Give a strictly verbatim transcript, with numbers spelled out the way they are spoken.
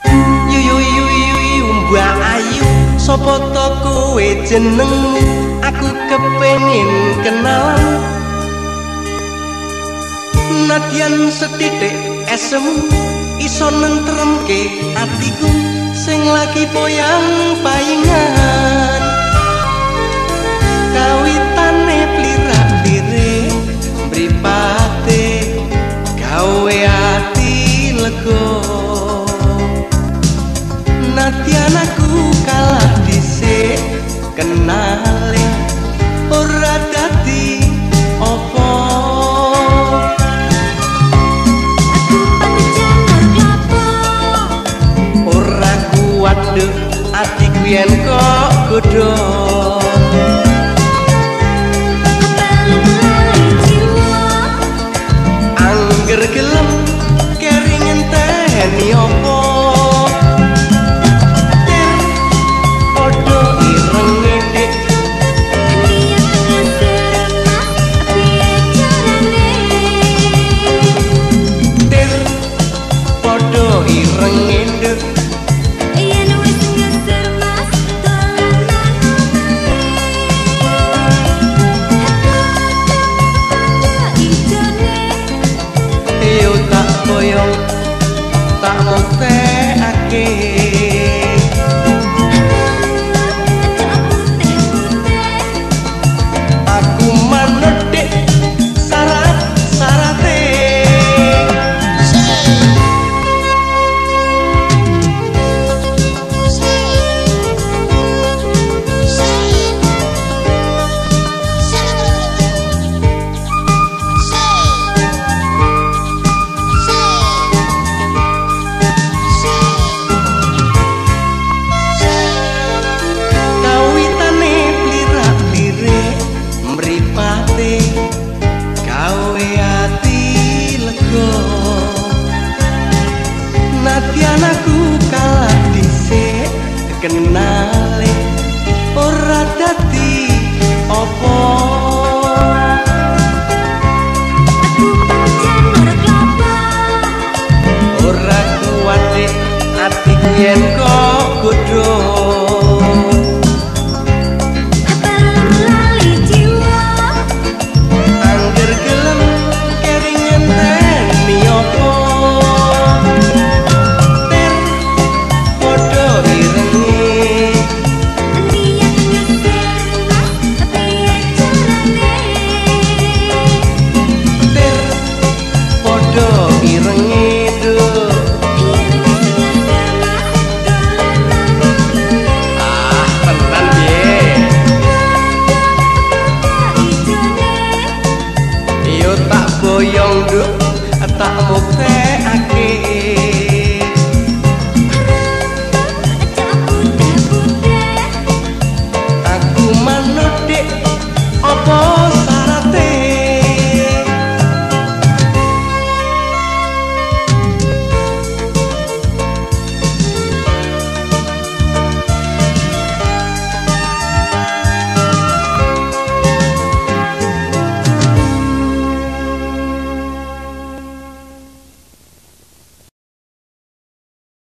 Yuyu yuyu Mbak Ayu, sapa to kowe jenengmu? Aku kepengin kenalan. Nadyan setitik esemu iso nentremke atiku sing lagi poyang-payingan. Kawitane plirak-plik mripate gawe ati lega. Nadyan aku kalah dhisik kenale ora dadi apa. Waduh, atiku yen kok godho. Angger gelem keringan teni opo. Ter podo ireng ngedek. Ter podo ireng ngedek. Boyong tak muktekake aku manut dik syarat-syarate. Nadyan aku kalah dhisik kenale ora dadi apa. Aku pancen ora klapa ora kuat dik atiku yen kok godho. Boyong nduk tak muktekake.